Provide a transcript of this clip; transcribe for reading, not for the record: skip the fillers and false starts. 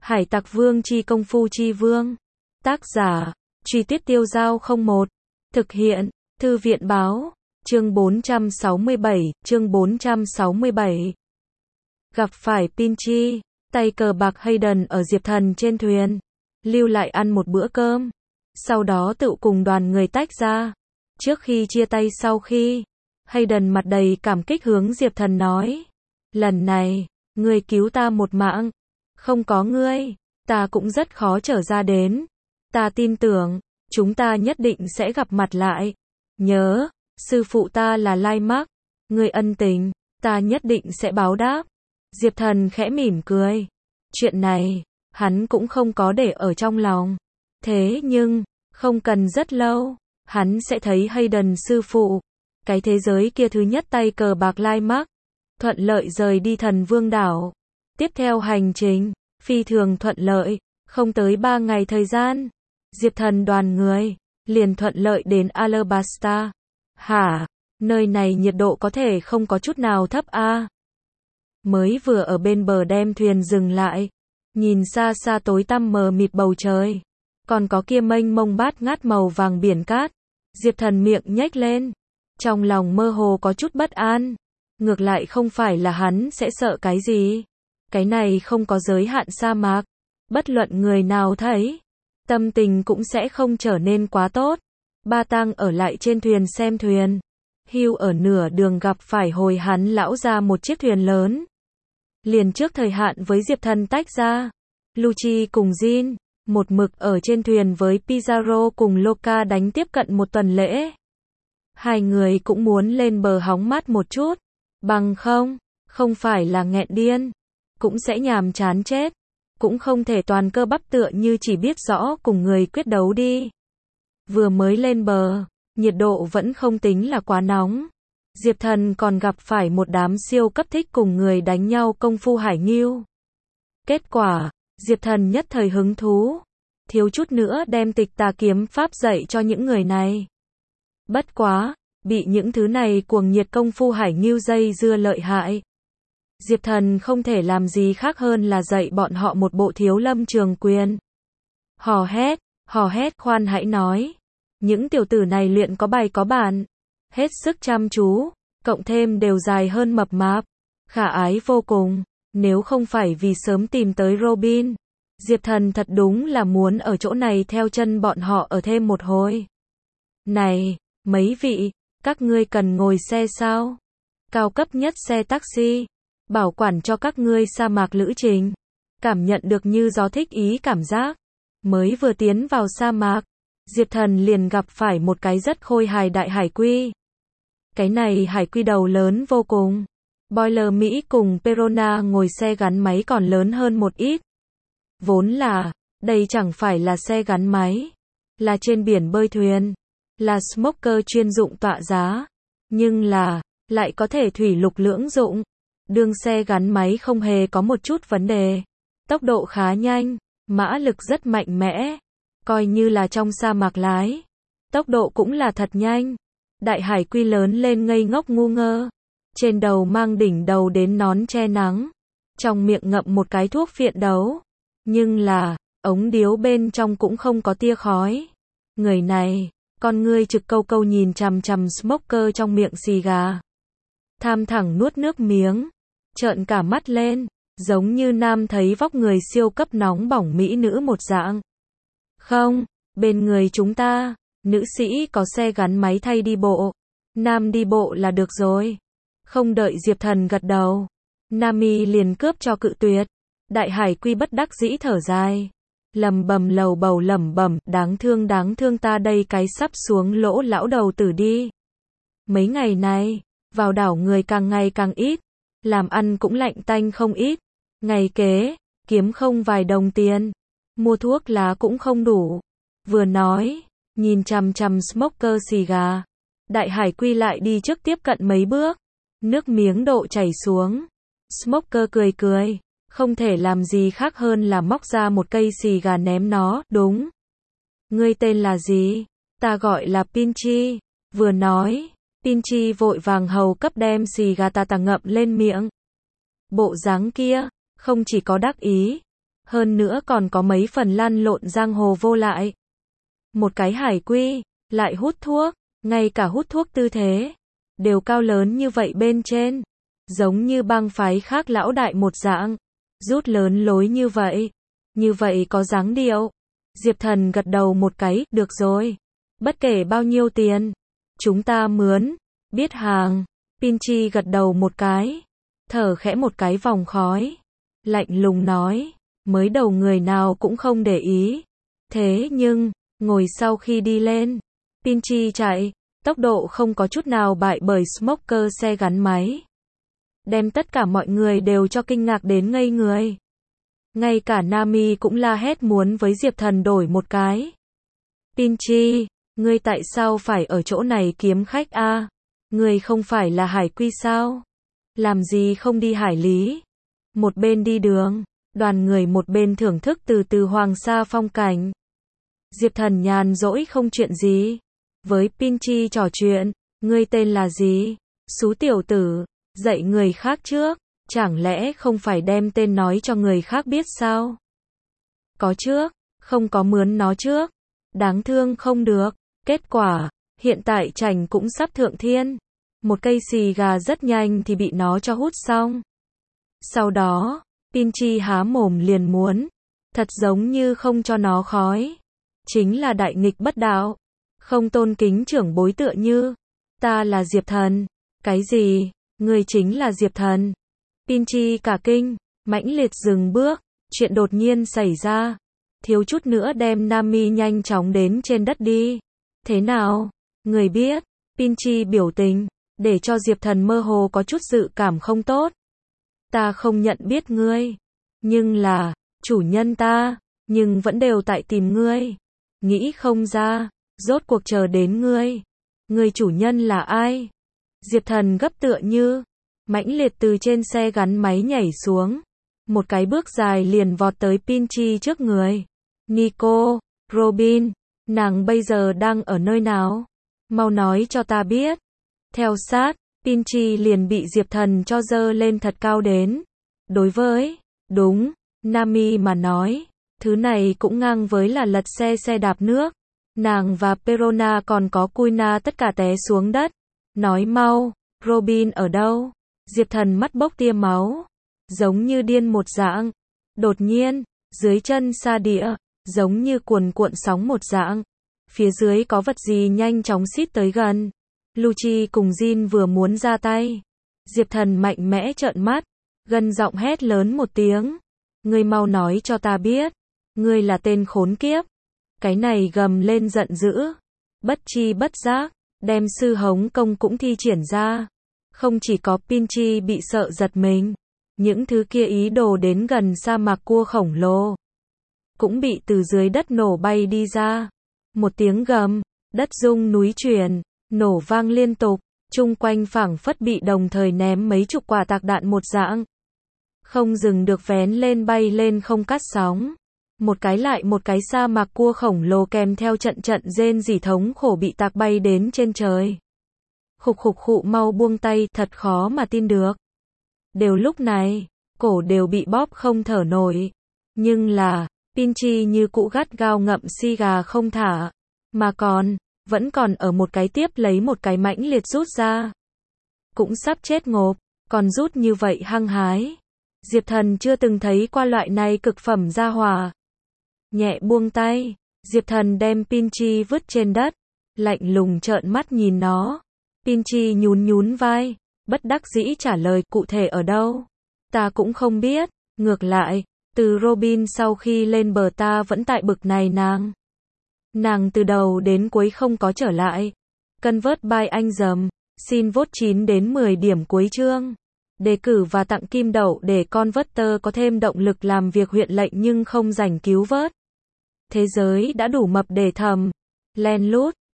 Hải Tặc Vương chi công phu chi vương. Tác giả, Truy Tuyết Tiêu Dao 01. Thực hiện, Thư viện Báo. Chương 467. Gặp phải Pinchy, tay cờ bạc Hayden ở Diệp Thần trên thuyền. Lưu lại ăn một bữa cơm. Sau đó tự cùng đoàn người tách ra. Trước khi chia tay Hayden mặt đầy cảm kích hướng Diệp Thần nói. Lần này, ngươi cứu ta một mạng. Không có ngươi, ta cũng rất khó trở ra đến. Ta tin tưởng, chúng ta nhất định sẽ gặp mặt lại. Nhớ, sư phụ ta là Lai Mark. Ngươi ân tình, ta nhất định sẽ báo đáp. Diệp Thần khẽ mỉm cười. Chuyện này, hắn cũng không có để ở trong lòng. Thế nhưng, không cần rất lâu, hắn sẽ thấy Hayden sư phụ. Cái thế giới kia thứ nhất tay cờ bạc Lai Mark. Thuận lợi rời đi Thần Vương đảo. Tiếp theo hành trình, phi thường thuận lợi, không tới 3 ngày thời gian. Diệp Thần đoàn người, liền thuận lợi đến Alabasta. Hả? Nơi này nhiệt độ có thể không có chút nào thấp à? Mới vừa ở bên bờ đem thuyền dừng lại. Nhìn xa xa tối tăm mờ mịt bầu trời. Còn có kia mênh mông bát ngát màu vàng biển cát. Diệp Thần miệng nhếch lên. Trong lòng mơ hồ có chút bất an. Ngược lại không phải là hắn sẽ sợ cái gì. Cái này không có giới hạn sa mạc. Bất luận người nào thấy, tâm tình cũng sẽ không trở nên quá tốt. Ba Tang ở lại trên thuyền xem thuyền. Hugh ở nửa đường gặp phải hồi hắn lão ra một chiếc thuyền lớn. Liền trước thời hạn với Diệp Thần tách ra. Lucci cùng Jin, một mực ở trên thuyền với Pizarro cùng Loca đánh tiếp cận một tuần lễ. Hai người cũng muốn lên bờ hóng mát một chút. Bằng không phải là nghẹn điên. Cũng sẽ nhàm chán chết. Cũng không thể toàn cơ bắp tựa như chỉ biết rõ cùng người quyết đấu đi. Vừa mới lên bờ, nhiệt độ vẫn không tính là quá nóng. Diệp Thần còn gặp phải một đám siêu cấp thích cùng người đánh nhau công phu hải ngưu. Kết quả, Diệp Thần nhất thời hứng thú. Thiếu chút nữa đem Tịch Tà kiếm pháp dạy cho những người này. Bất quá, bị những thứ này cuồng nhiệt công phu hải ngưu dây dưa lợi hại. Diệp Thần không thể làm gì khác hơn là dạy bọn họ một bộ Thiếu Lâm Trường Quyền. Hò hét, khoan hãy nói. Những tiểu tử này luyện có bài có bản. Hết sức chăm chú, cộng thêm đều dài hơn mập mạp. Khả ái vô cùng. Nếu không phải vì sớm tìm tới Robin, Diệp Thần thật đúng là muốn ở chỗ này theo chân bọn họ ở thêm một hồi. Này, mấy vị, các ngươi cần ngồi xe sao? Cao cấp nhất xe taxi. Bảo quản cho các ngươi sa mạc lữ trình. Cảm nhận được như gió thích ý cảm giác. Mới vừa tiến vào sa mạc, Diệp Thần liền gặp phải một cái rất khôi hài đại hải quy. Cái này hải quy đầu lớn vô cùng. Boiler Mỹ cùng Perona ngồi xe gắn máy còn lớn hơn một ít. Vốn là, đây chẳng phải là xe gắn máy. Là trên biển bơi thuyền. Là smoker chuyên dụng tọa giá. Nhưng là, lại có thể thủy lục lưỡng dụng. Đường xe gắn máy không hề có một chút vấn đề. Tốc độ khá nhanh, mã lực rất mạnh mẽ. Coi như là trong sa mạc lái. Tốc độ cũng là thật nhanh. Đại hải quy lớn lên ngây ngốc ngu ngơ. Trên đầu mang đỉnh đầu đến nón che nắng. Trong miệng ngậm một cái thuốc phiện đấu. Nhưng là, ống điếu bên trong cũng không có tia khói. Người này, con ngươi trực câu nhìn chằm chằm smoker trong miệng xì gà. Tham thẳng nuốt nước miếng. Trợn cả mắt lên, giống như nam thấy vóc người siêu cấp nóng bỏng mỹ nữ một dạng. Không, bên người chúng ta, nữ sĩ có xe gắn máy thay đi bộ. Nam đi bộ là được rồi. Không đợi Diệp Thần gật đầu, Nami liền cướp cho cự tuyệt. Đại hải quy bất đắc dĩ thở dài. Lầm bầm lầu bầu lẩm bẩm, đáng thương ta đây cái sắp xuống lỗ lão đầu tử đi. Mấy ngày này, vào đảo người càng ngày càng ít. Làm ăn cũng lạnh tanh không ít. Ngày kế, kiếm không vài đồng tiền. Mua thuốc lá cũng không đủ. Vừa nói, nhìn chằm chằm smoker xì gà. Đại hải quy lại đi trước tiếp cận mấy bước. Nước miếng độ chảy xuống. Smoker cười. Không thể làm gì khác hơn là móc ra một cây xì gà ném nó. Đúng. Ngươi tên là gì? Ta gọi là Pinchy. Vừa nói, Pinchy vội vàng hầu cấp đem xì gà tà ngậm lên miệng. Bộ dáng kia, không chỉ có đắc ý, Hơn nữa còn có mấy phần lăn lộn giang hồ vô lại. Một cái hải quy, lại hút thuốc, ngay cả hút thuốc tư thế, đều cao lớn như vậy bên trên. Giống như bang phái khác lão đại một dạng, rút lớn lối như vậy có dáng điệu. Diệp Thần gật đầu một cái, được rồi. Bất kể bao nhiêu tiền, chúng ta mướn, biết hàng. Pinchi gật đầu một cái, thở khẽ một cái vòng khói, lạnh lùng nói, mới đầu người nào cũng không để ý. Thế nhưng, ngồi sau khi đi lên, Pinchi chạy, tốc độ không có chút nào bại bởi Smoker xe gắn máy. Đem tất cả mọi người đều cho kinh ngạc đến ngây người. Ngay cả Nami cũng la hét muốn với Diệp Thần đổi một cái. Pinchi, ngươi tại sao phải ở chỗ này kiếm khách a? Ngươi không phải là hải quy sao? Làm gì không đi hải lý? Một bên đi đường, đoàn người một bên thưởng thức từ từ hoàng sa phong cảnh. Diệp Thần nhàn rỗi không chuyện gì. Với Pinchi trò chuyện, ngươi tên là gì? Xú tiểu tử, dạy người khác trước, chẳng lẽ không phải đem tên nói cho người khác biết sao? Có trước, không có mướn nó trước. Đáng thương không được. Kết quả, hiện tại Trành cũng sắp thượng thiên. Một cây xì gà rất nhanh thì bị nó cho hút xong. Sau đó, Pinchi há mồm liền muốn. Thật giống như không cho nó khói. Chính là đại nghịch bất đạo. Không tôn kính trưởng bối tựa như. Ta là Diệp Thần. Cái gì? Ngươi chính là Diệp Thần. Pinchi cả kinh, mãnh liệt dừng bước. Chuyện đột nhiên xảy ra. Thiếu chút nữa đem Nami nhanh chóng đến trên đất đi. Thế nào? Người biết. Pinchi biểu tình, để cho Diệp Thần mơ hồ có chút dự cảm không tốt. Ta không nhận biết ngươi. Nhưng là, chủ nhân ta, nhưng vẫn đều tại tìm ngươi. Nghĩ không ra, rốt cuộc chờ đến ngươi. Ngươi chủ nhân là ai? Diệp Thần gấp tựa như, mãnh liệt từ trên xe gắn máy nhảy xuống. Một cái bước dài liền vọt tới Pinchi trước người. Nico, Robin, nàng bây giờ đang ở nơi nào? Mau nói cho ta biết. Theo sát, Pinchi liền bị Diệp Thần cho dơ lên thật cao đến. Đối với, đúng, Nami mà nói, thứ này cũng ngang với là lật xe đạp nước. Nàng và Perona còn có Kuina tất cả té xuống đất. Nói mau, Robin ở đâu? Diệp Thần mắt bốc tia máu, giống như điên một dạng. Đột nhiên, dưới chân sa địa, giống như cuồn cuộn sóng một dạng. Phía dưới có vật gì nhanh chóng xít tới gần. Lucci cùng Jin vừa muốn ra tay. Diệp Thần mạnh mẽ trợn mắt, gân giọng hét lớn một tiếng. Ngươi mau nói cho ta biết. Ngươi là tên khốn kiếp. Cái này gầm lên giận dữ. Bất chi bất giác, đem sư hống công cũng thi triển ra. Không chỉ có Pinchi bị sợ giật mình. Những thứ kia ý đồ đến gần sa mạc cua khổng lồ cũng bị từ dưới đất nổ bay đi ra. Một tiếng gầm, đất rung núi chuyển, nổ vang liên tục, chung quanh phảng phất bị đồng thời ném mấy chục quả tạc đạn một dạng. Không dừng được vén lên bay lên không cắt sóng. Một cái lại một cái sa mạc cua khổng lồ kèm theo trận rên rỉ thống khổ bị tạc bay đến trên trời. Khục khục khụ mau buông tay, thật khó mà tin được. Đều lúc này, cổ đều bị bóp không thở nổi. Nhưng là, Pinchi như cũ gắt gao ngậm xì gà không thả. Mà vẫn còn ở một cái tiếp lấy một cái mãnh liệt rút ra. Cũng sắp chết ngộp, còn rút như vậy hăng hái. Diệp Thần chưa từng thấy qua loại này cực phẩm gia hỏa. Nhẹ buông tay, Diệp Thần đem Pinchi vứt trên đất. Lạnh lùng trợn mắt nhìn nó. Pinchi nhún vai, bất đắc dĩ trả lời, cụ thể ở đâu? Ta cũng không biết, ngược lại, từ Robin sau khi lên bờ ta vẫn tại bực này nàng. Nàng từ đầu đến cuối không có trở lại. Convert by anh dầm, xin vote 9 đến 10 điểm cuối chương. Đề cử và tặng kim đậu để Converter có thêm động lực làm việc huyện lệnh nhưng không rảnh cứu vớt. Thế giới đã đủ mập để thầm. Len lút.